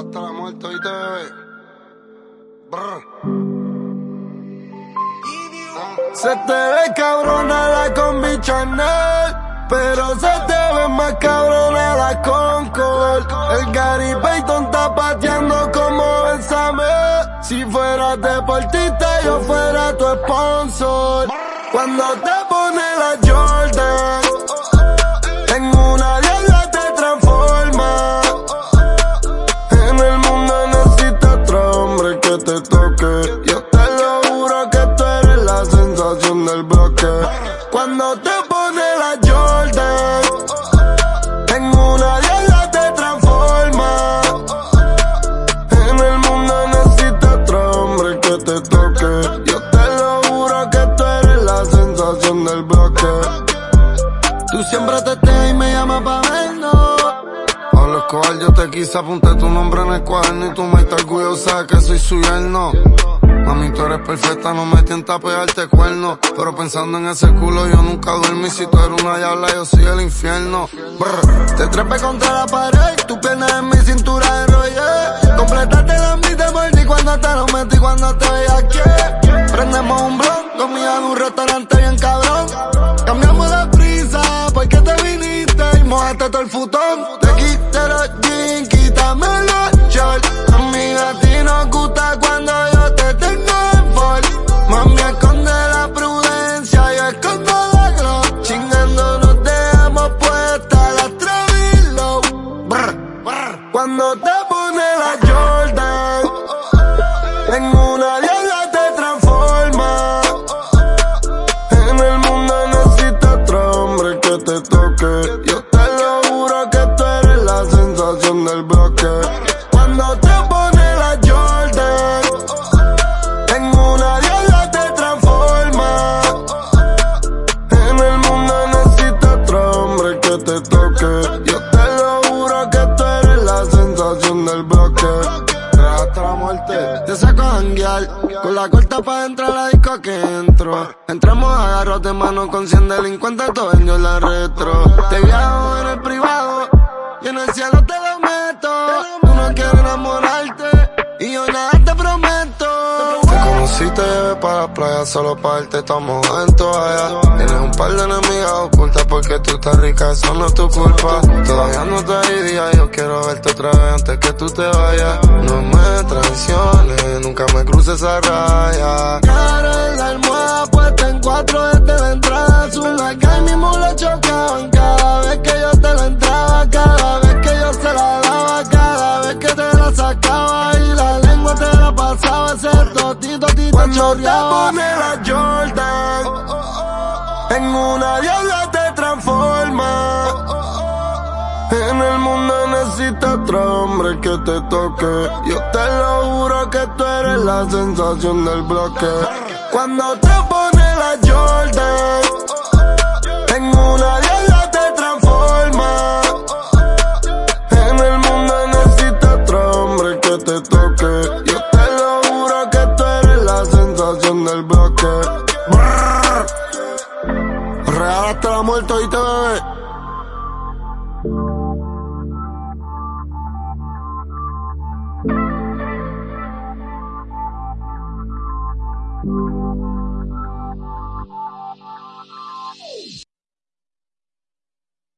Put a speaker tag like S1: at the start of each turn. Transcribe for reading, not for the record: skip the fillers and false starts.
S1: hasta la muerte, ¿oíste, bebé? Se te ve cabrona la combi Chanel, pero se te ve más cabrona la Concord. El Gary Payton está pateando como Bésame. Si fueras deportista, yo fuera tu sponsor. Cuando te pones la Jordan, en una diabla te transforma. En el mundo necesitas otro hombre que te toque. Yo te lo juro que tú eres la sensación del bloque. Cuando te pones la Jordan, en una diabla te transforma. En el mundo necesitas otro hombre que te toque. Yo te lo juro que tú eres la sensación del bloque. Tú siempre te teas y me llamas pa' vernos. Pablo Escobar, yo te quise, apunté tu nombre en el cuaderno y tú me estás orgullosa de que soy su yerno. Mami, tú eres perfecta, no me tienta a pegarte cuernos. Pero pensando en ese culo yo nunca duermo. Y si tú eres una diabla, yo soy el infierno. Te trepé contra la pared, tu pierna en mi cintura enrollé. Completaste la mitad, mordí cuando te lo metí, cuando te veía aquí. Prendemos un blunt, comida en un restaurante bien cabrón. Cambiamos la prisa, porque te viniste y mojaste todo el futón. Te quité los jeans, quítame los shorts. A mí a ti nos gusta cuando yo te tengo en fall. Mami, esconde la prudencia, yo escondo la glow. Chingando nos dejamos puesta la Travilo. Cuando te pones la Jordan, en una diabla te transforma. En el mundo necesitas otro hombre que te toque. Yo te lo juro que tú eres la sensación del bloque. Cuando te pones la Jordan, en una diabla te transforma. En el mundo necesitas otro hombre que te toque. Yo te lo juro que tú eres la sensación del bloque. Hasta la muerte. Te saco a janguear, con la corta pa' entrar a la disco que entro. Entramos agarros de mano con 100 delincuentes, todo el día la retro. Te viajo en el privado y en el cielo te lo meto. Tú no quieres enamorarte y yo nada te prometo. Te conocí, te llevé para la playa solo para verte, estamos en toalla. Tienes un par de enemigas ocultas porque tú estás rica, eso no es tu culpa. Todavía no te di día, yo quiero verte otra vez antes que tú te vayas. No me traiciones, nunca me cruces esa raya. Cara en la almohada puesta en 4 desde la entrada azul. Acá mismo lo chocaban cada vez que yo te la entraba, cada vez que yo se la daba, cada vez que te la sacaba y la lengua te la pasaba. Ese totito cuando te pones la Jordan, en una diabla te transforma. En el mundo necesitas otro hombre que te toque. Yo te lo juro que tú eres la sensación del bloque. Cuando te pones la Jordan, en una diabla te transforma. En el mundo necesitas otro hombre que te toque. Yo te lo juro que tú eres la sensación del bloque. Real hasta la muerte, ¿oíste?